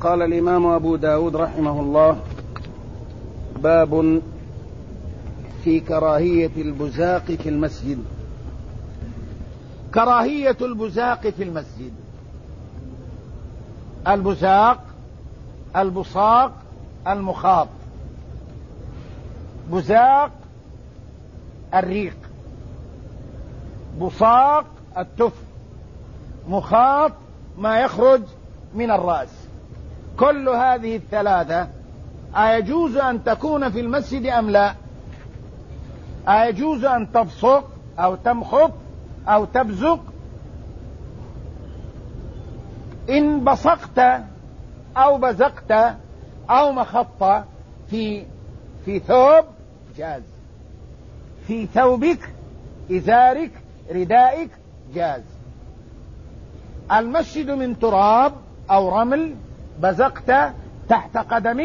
قال الإمام أبو داود رحمه الله: باب في كراهية البزاق في المسجد. كراهية البزاق في المسجد. البزاق، البصاق، المخاط. بزاق الريق، بصاق التف، مخاط ما يخرج من الرأس. كل هذه الثلاثة أيجوز أن تكون في المسجد أم لا؟ أيجوز أن تبصق أو تمخط أو تبزق؟ إن بصقت أو بزقت أو مخطت في ثوب جاز، في ثوبك، إزارك، ردائك جاز. المسجد من تراب أو رمل، بزقت تحت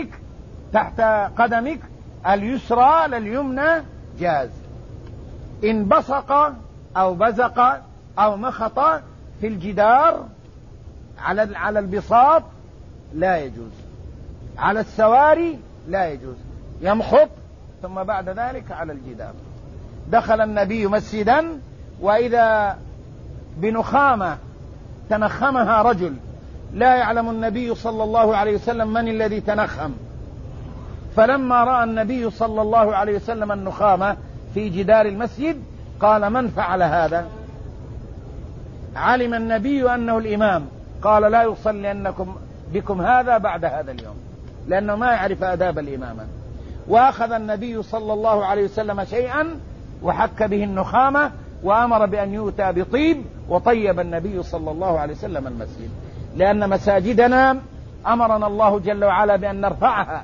قدمك اليسرى لليمنى جاز. إن بصق أو بزق أو مخط في الجدار على البساط لا يجوز، على السواري لا يجوز، يمخط ثم بعد ذلك على الجدار. دخل النبي مسجدا وإذا بنخامة تنخمها رجل، لا يعلم النبي صلى الله عليه وسلم من الذي تنخم، فلما رأى النبي صلى الله عليه وسلم النخامة في جدار المسجد قال: من فعل هذا؟ علم النبي أنه الإمام، قال: لا يصلينكم بكم هذا بعد هذا اليوم، لأنه ما يعرف آداب الإمامة. وأخذ النبي صلى الله عليه وسلم شيئا وحك به النخامة وأمر بأن يؤتى بطيب، وطيب النبي صلى الله عليه وسلم المسجد، لأن مساجدنا أمرنا الله جل وعلا بأن نرفعها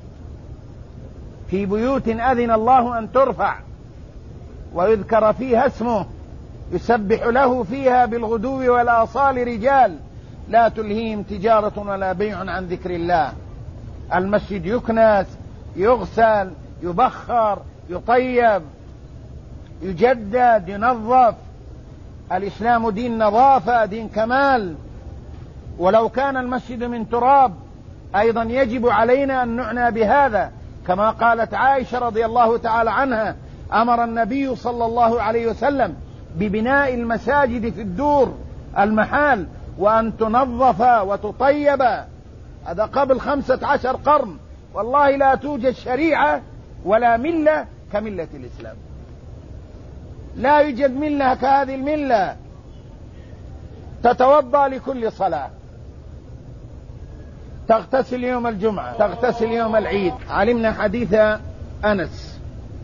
في بيوت أذن الله أن ترفع ويذكر فيها اسمه، يسبح له فيها بالغدو والآصال رجال لا تلهيهم تجارة ولا بيع عن ذكر الله. المسجد يكنس، يغسل، يبخر، يطيب، يجدد، ينظف. الإسلام دين نظافة، دين كمال. ولو كان المسجد من تراب أيضا يجب علينا أن نعنى بهذا، كما قالت عائشة رضي الله تعالى عنها: أمر النبي صلى الله عليه وسلم ببناء المساجد في الدور المحال وأن تنظف وتطيب. هذا قبل 15 قرن، والله لا توجد شريعة ولا ملة كملة الإسلام، لا يوجد ملة كهذه الملة. تتوضأ لكل صلاة، تغتسل يوم الجمعة، تغتسل يوم العيد. علمنا حديث أنس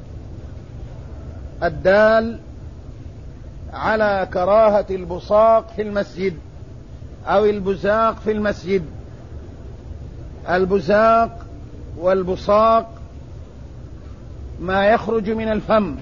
الدال على كراهة البصاق في المسجد أو البزاق في المسجد. البزاق والبصاق ما يخرج من الفم،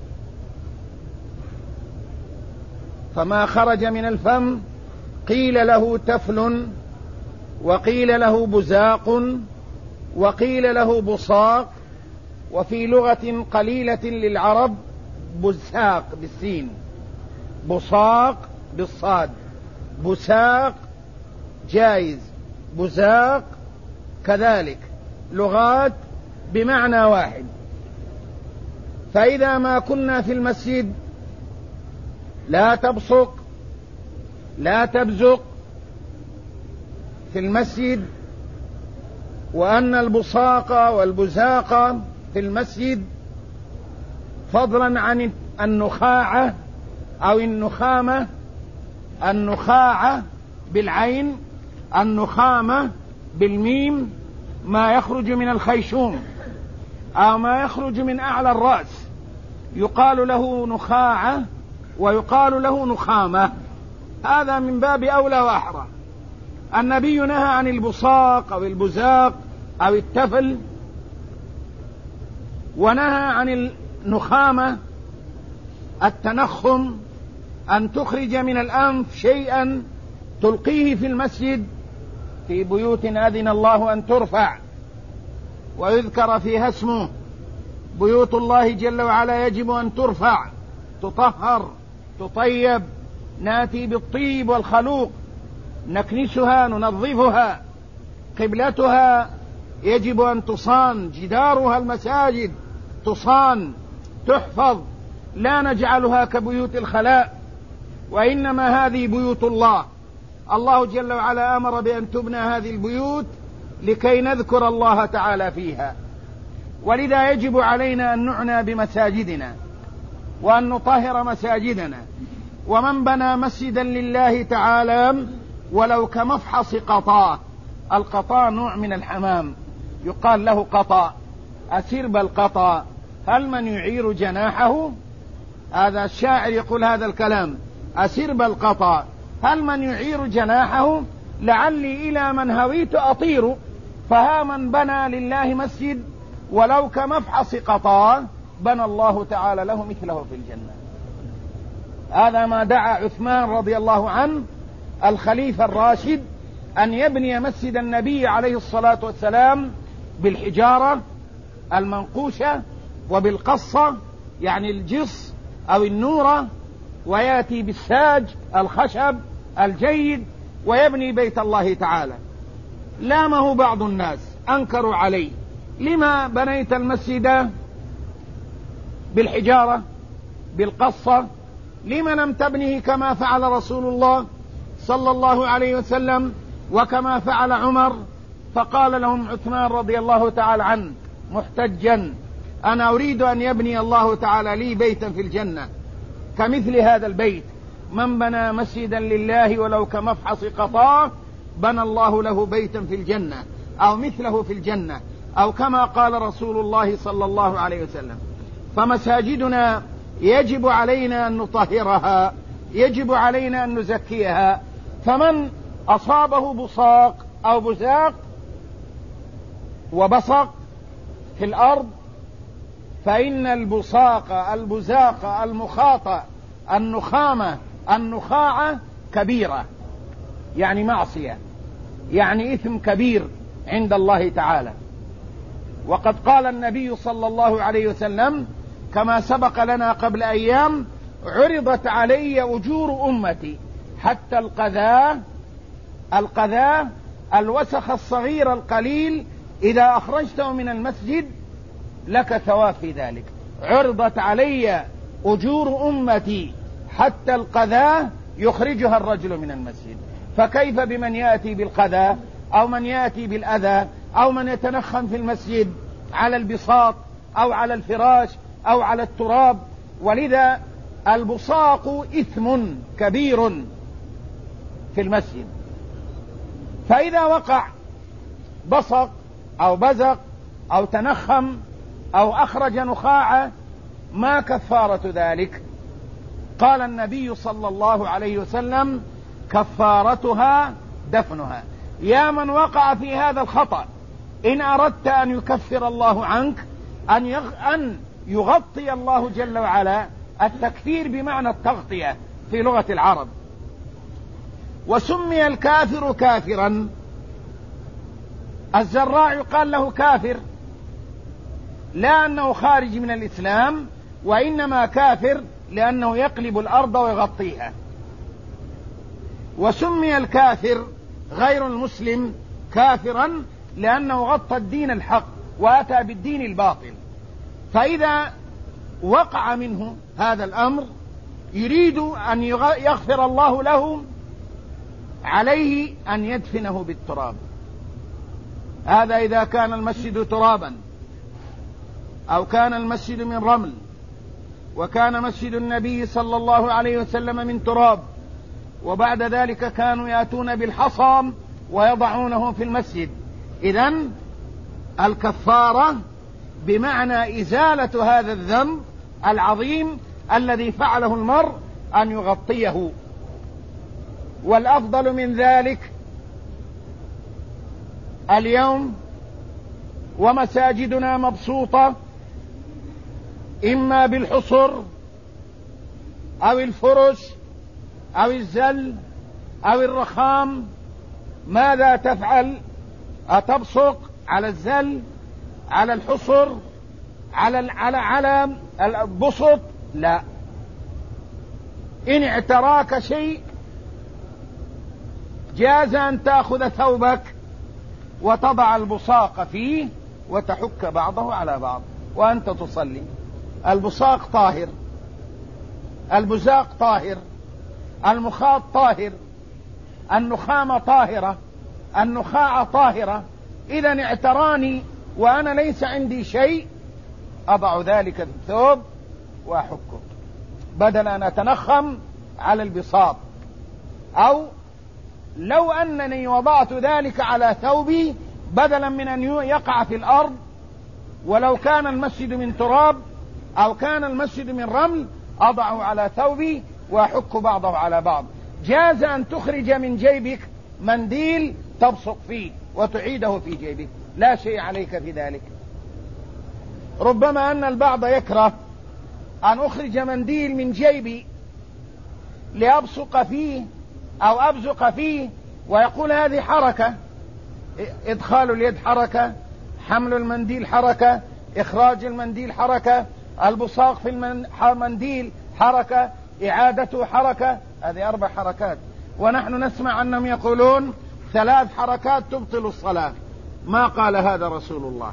فما خرج من الفم قيل له تفل، وقيل له بزاق، وقيل له بصاق، وفي لغة قليلة للعرب بزاق بالسين، بصاق بالصاد، بساق جائز، بزاق كذلك، لغات بمعنى واحد. فإذا ما كنا في المسجد لا تبصق، لا تبزق في المسجد، وأن البصاق والبزاق في المسجد فضلا عن النخاعة أو النخامة، النخاعة بالعين، النخامة بالميم، ما يخرج من الخيشوم أو ما يخرج من أعلى الرأس يقال له نخاعة ويقال له نخامة. هذا من باب أولى وأحرى. النبي نهى عن البصاق أو البزاق أو التفل، ونهى عن النخامة التنخم، أن تخرج من الأنف شيئا تلقيه في المسجد في بيوت أذن الله أن ترفع ويذكر فيها اسمه. بيوت الله جل وعلا يجب أن ترفع، تطهر، تطيب، ناتي بالطيب والخلوق، نكنسها، ننظفها. قبلتها يجب أن تصان، جدارها المساجد تصان تحفظ، لا نجعلها كبيوت الخلاء، وإنما هذه بيوت الله. الله جل وعلا أمر بأن تبنى هذه البيوت لكي نذكر الله تعالى فيها، ولذا يجب علينا أن نعنى بمساجدنا وأن نطهر مساجدنا. ومن بنى مسجدا لله تعالى ولو كمفحص قطاء، القطاء نوع من الحمام يقال له قطاء، أسرب القطاء، هل من يعير جناحه؟ هذا الشاعر يقول هذا الكلام، أسرب القطاء، هل من يعير جناحه؟ لعلي إلى من هويت أطير. فها من بنى لله مسجد ولو كمفحص قطاء بنى الله تعالى له مثله في الجنة. هذا ما دعا عثمان رضي الله عنه الخليفة الراشد أن يبني مسجد النبي عليه الصلاة والسلام بالحجارة المنقوشة وبالقصة يعني الجص أو النورة، ويأتي بالساج الخشب الجيد ويبني بيت الله تعالى. لامه بعض الناس أنكروا عليه، لما بنيت المسجد بالحجارة بالقصة؟ لما لم تبنه كما فعل رسول الله صلى الله عليه وسلم وكما فعل عمر؟ فقال لهم عثمان رضي الله تعالى عنه محتجا: أنا أريد أن يبني الله تعالى لي بيتا في الجنة كمثل هذا البيت، من بنى مسجدا لله ولو كمفحص قطاء بنى الله له بيتا في الجنة أو مثله في الجنة، أو كما قال رسول الله صلى الله عليه وسلم. فمساجدنا يجب علينا أن نطهرها، يجب علينا أن نزكيها. فمن أصابه بصاق أو بزاق وبصق في الأرض فإن البصاق البزاق المخاطة النخامة النخاعة كبيرة، يعني معصية، يعني إثم كبير عند الله تعالى. وقد قال النبي صلى الله عليه وسلم كما سبق لنا قبل أيام: عرضت علي أجور أمتي حتى القذاة الوسخ الصغير القليل إذا أخرجته من المسجد لك ثواب في ذلك. عرضت علي أجور أمتي حتى القذاة يخرجها الرجل من المسجد، فكيف بمن يأتي بالقذاة أو من يأتي بالأذى أو من يتنخم في المسجد على البساط أو على الفراش أو على التراب؟ ولذا البصاق إثم كبير في المسجد. فإذا وقع بصق أو بزق أو تنخم أو أخرج نخاعة ما كفارة ذلك؟ قال النبي صلى الله عليه وسلم: كفارتها دفنها. يا من وقع في هذا الخطأ، إن أردت أن يكفر الله عنك أن يغطي الله جل وعلا، التكفير بمعنى التغطية في لغة العرب. وسمي الكافر كافرا، الزراع يقال له كافر لا أنه خارج من الإسلام، وإنما كافر لأنه يقلب الأرض ويغطيها. وسمي الكافر غير المسلم كافرا لأنه غطى الدين الحق وأتى بالدين الباطل. فإذا وقع منه هذا الأمر يريد أن يغفر الله له، عليه أن يدفنه بالتراب. هذا إذا كان المسجد ترابا أو كان المسجد من رمل، وكان مسجد النبي صلى الله عليه وسلم من تراب، وبعد ذلك كانوا يأتون بالحصى ويضعونه في المسجد. إذن الكفارة بمعنى إزالة هذا الذنب العظيم الذي فعله المرء أن يغطيه. والأفضل من ذلك اليوم ومساجدنا مبسوطة إما بالحصر أو الفرش أو الزل أو الرخام. ماذا تفعل؟ أتبصق على الزل، على الحصر، على البسط؟ لا. إن اعتراك شيء جاز أن تأخذ ثوبك وتضع البصاق فيه وتحك بعضه على بعض وأنت تصلي. البصاق طاهر، البزاق طاهر، المخاط طاهر، النخامة طاهرة، النخاع طاهرة. إذا اعتراني وأنا ليس عندي شيء أضع ذلك في الثوب وأحكه بدل أن أتنخم على البساط. أو لو أنني وضعت ذلك على ثوبي بدلا من أن يقع في الأرض، ولو كان المسجد من تراب أو كان المسجد من رمل أضعه على ثوبي وأحك بعضه على بعض. جاز أن تخرج من جيبك منديل تبصق فيه وتعيده في جيبك، لا شيء عليك في ذلك. ربما أن البعض يكره أن أخرج منديل من جيبي لأبصق فيه أو أبزق فيه ويقول هذه حركة، إدخال اليد حركة، حمل المنديل حركة، إخراج المنديل حركة، البصاق في المنديل حركة، إعادته حركة. هذه 4 حركات، ونحن نسمع أنهم يقولون 3 حركات تبطل الصلاة. ما قال هذا رسول الله،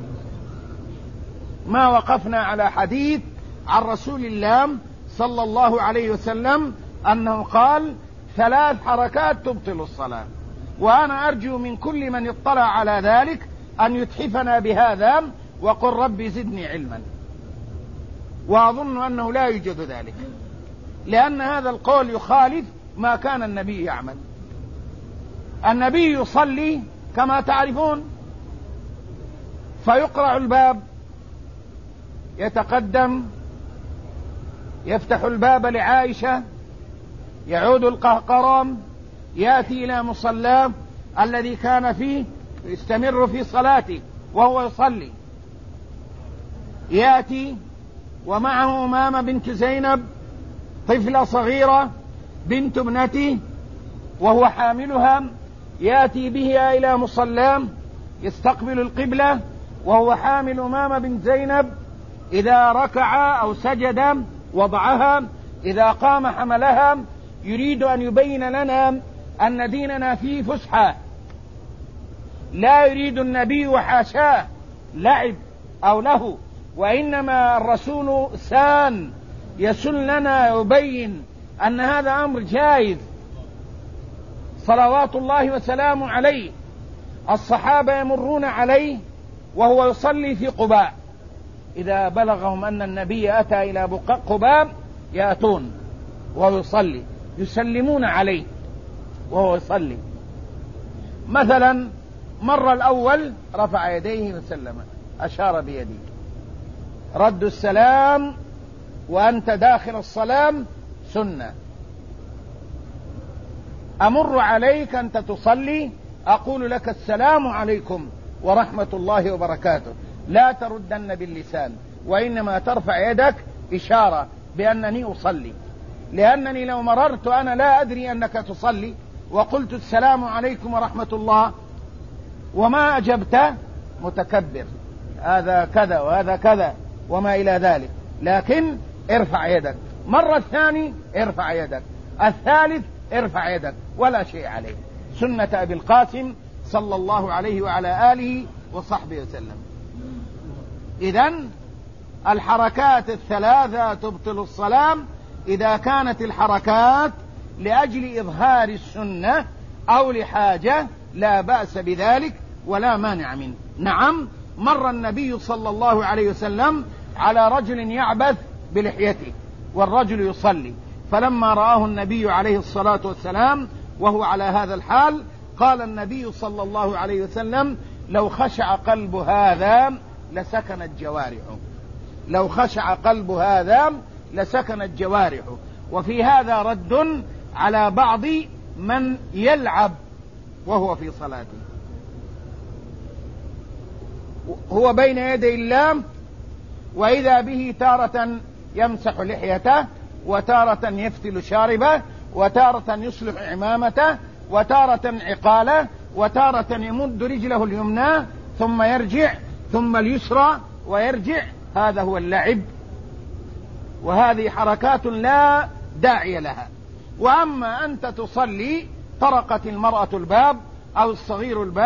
ما وقفنا على حديث عن رسول الله صلى الله عليه وسلم أنه قال 3 حركات تبطل الصلاة. وأنا أرجو من كل من اطلع على ذلك أن يتحفنا بهذا وقل ربي زدني علما. وأظن أنه لا يوجد ذلك، لأن هذا القول يخالف ما كان النبي يعمل. النبي يصلي كما تعرفون، فيقرع الباب، يتقدم، يفتح الباب لعائشة، يعود القهقرام، يأتي إلى مصلاه الذي كان فيه، يستمر في صلاته وهو يصلي. يأتي ومعه أمامة بنت زينب طفلة صغيرة بنت ابنته وهو حاملها، يأتي بها إلى مصلاه يستقبل القبلة وهو حامل أمامة بنت زينب. إذا ركع أو سجد وضعها، إذا قام حملها. يريد أن يبين لنا أن ديننا فيه فسحة، لا يريد النبي وحاشاه لعب أو له، وإنما الرسول سان يسن لنا يبين أن هذا أمر جائز صلوات الله وسلامه عليه. الصحابة يمرون عليه وهو يصلي في قباء، إذا بلغهم أن النبي أتى إلى قباء يأتون وهو يصلي، يسلمون عليه وهو يصلي. مثلا مر الأول رفع يديه وسلم، أشار بيده. رد السلام وأنت داخل الصلاة سنة. أمر عليك أنت تصلي أقول لك السلام عليكم ورحمة الله وبركاته، لا تردن باللسان، وإنما ترفع يدك إشارة بأنني أصلي. لأنني لو مررت أنا لا أدري أنك تصلي وقلت السلام عليكم ورحمة الله وما أجبت، متكبر، هذا كذا وهذا كذا وما إلى ذلك. لكن ارفع يدك، مرة الثاني ارفع يدك، الثالث ارفع يدك، ولا شيء عليه. سنة أبي القاسم صلى الله عليه وعلى آله وصحبه وسلم. إذن الحركات 3 تبطل الصلاة إذا كانت الحركات لأجل إظهار السنة أو لحاجة، لا بأس بذلك ولا مانع منه. نعم، مر النبي صلى الله عليه وسلم على رجل يعبث بلحيته والرجل يصلي، فلما رآه النبي عليه الصلاة والسلام وهو على هذا الحال قال النبي صلى الله عليه وسلم: لو خشع قلب هذا لسكنت جوارحه، لو خشع قلب هذا لسكنت جوارحه. وفي هذا رد على بعض من يلعب وهو في صلاته، هو بين يدي الله وإذا به تارة يمسح لحيته، وتارة يفتل شاربه، وتارة يصلح عمامته، وتارة عقاله، وتارة يمد رجله اليمنى ثم يرجع، ثم اليسرى ويرجع. هذا هو اللعب، وهذه حركات لا داعي لها. وأما أنت تصلي، طرقت المرأة الباب أو الصغير الباب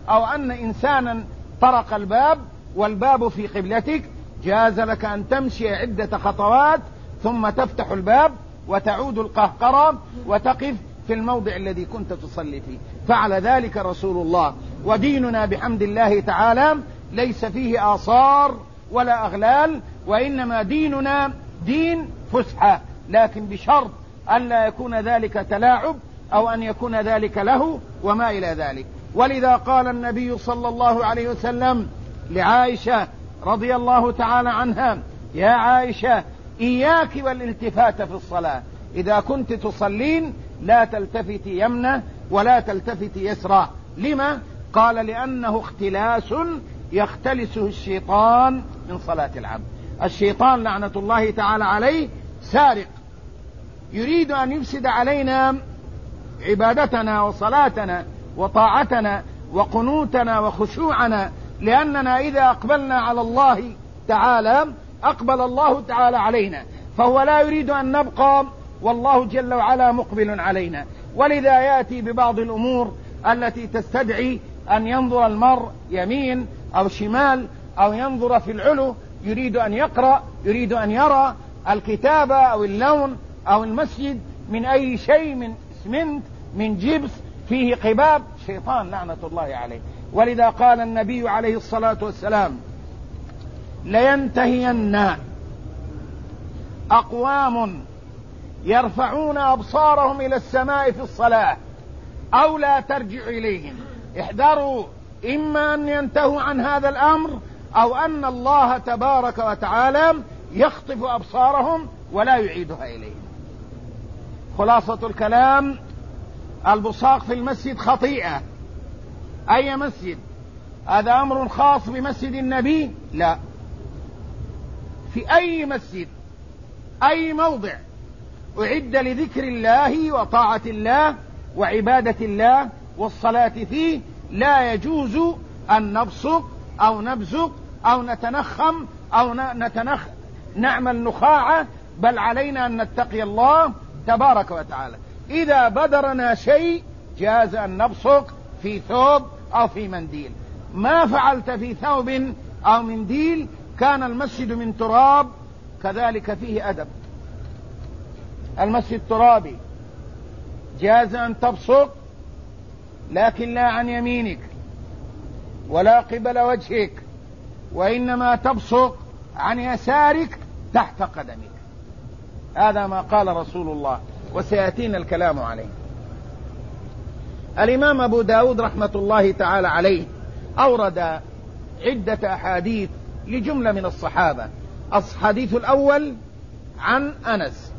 أو أن إنسانا طرق الباب والباب في قبلتك، جاز لك أن تمشي عدة خطوات ثم تفتح الباب وتعود القهقرة وتقف في الموضع الذي كنت تصلي فيه. فعل ذلك رسول الله. وديننا بحمد الله تعالى ليس فيه آثار ولا أغلال، وإنما ديننا دين فسحة، لكن بشرط أن لا يكون ذلك تلاعب أو أن يكون ذلك له وما إلى ذلك. ولذا قال النبي صلى الله عليه وسلم لعائشة رضي الله تعالى عنها: يا عائشة إياك والالتفات في الصلاة، إذا كنت تصلين لا تلتفتي يمنة ولا تلتفتي يسرى. لما؟ قال: لأنه اختلاس يختلسه الشيطان من صلاة العبد. الشيطان لعنة الله تعالى عليه سارق، يريد أن يفسد علينا عبادتنا وصلاتنا وطاعتنا وقنوتنا وخشوعنا، لأننا إذا أقبلنا على الله تعالى أقبل الله تعالى علينا، فهو لا يريد أن نبقى والله جل وعلا مقبل علينا. ولذا يأتي ببعض الأمور التي تستدعي أن ينظر المرء يمين أو شمال أو ينظر في العلو، يريد أن يقرأ، يريد أن يرى الكتابة أو اللون أو المسجد من أي شيء، من اسمنت، من جبس فيه قباب، شيطان لعنة الله عليه. ولذا قال النبي عليه الصلاة والسلام: لينتهين أقوام يرفعون أبصارهم إلى السماء في الصلاة أو لا ترجع إليهم. احذروا، إما أن ينتهوا عن هذا الأمر أو أن الله تبارك وتعالى يخطف أبصارهم ولا يعيدها إليهم. خلاصة الكلام: البصاق في المسجد خطيئة. أي مسجد؟ هذا أمر خاص بمسجد النبي؟ لا، في أي مسجد، أي موضع أعد لذكر الله وطاعة الله وعبادة الله والصلاة فيه، لا يجوز أن نبصق أو نبزق أو نتنخم أو نعمل نخاعة، بل علينا أن نتقي الله تبارك وتعالى. إذا بدرنا شيء جاز أن نبصق في ثوب أو في منديل. ما فعلت في ثوب أو منديل، كان المسجد من تراب، كذلك فيه أدب. المسجد ترابي، جاز أن تبصق لكن لا عن يمينك ولا قبل وجهك، وإنما تبصق عن يسارك تحت قدمك. هذا ما قال رسول الله، وسيأتينا الكلام عليه. الإمام أبو داود رحمة الله تعالى عليه أورد عدة أحاديث لجملة من الصحابة. الحديث الأول عن أنس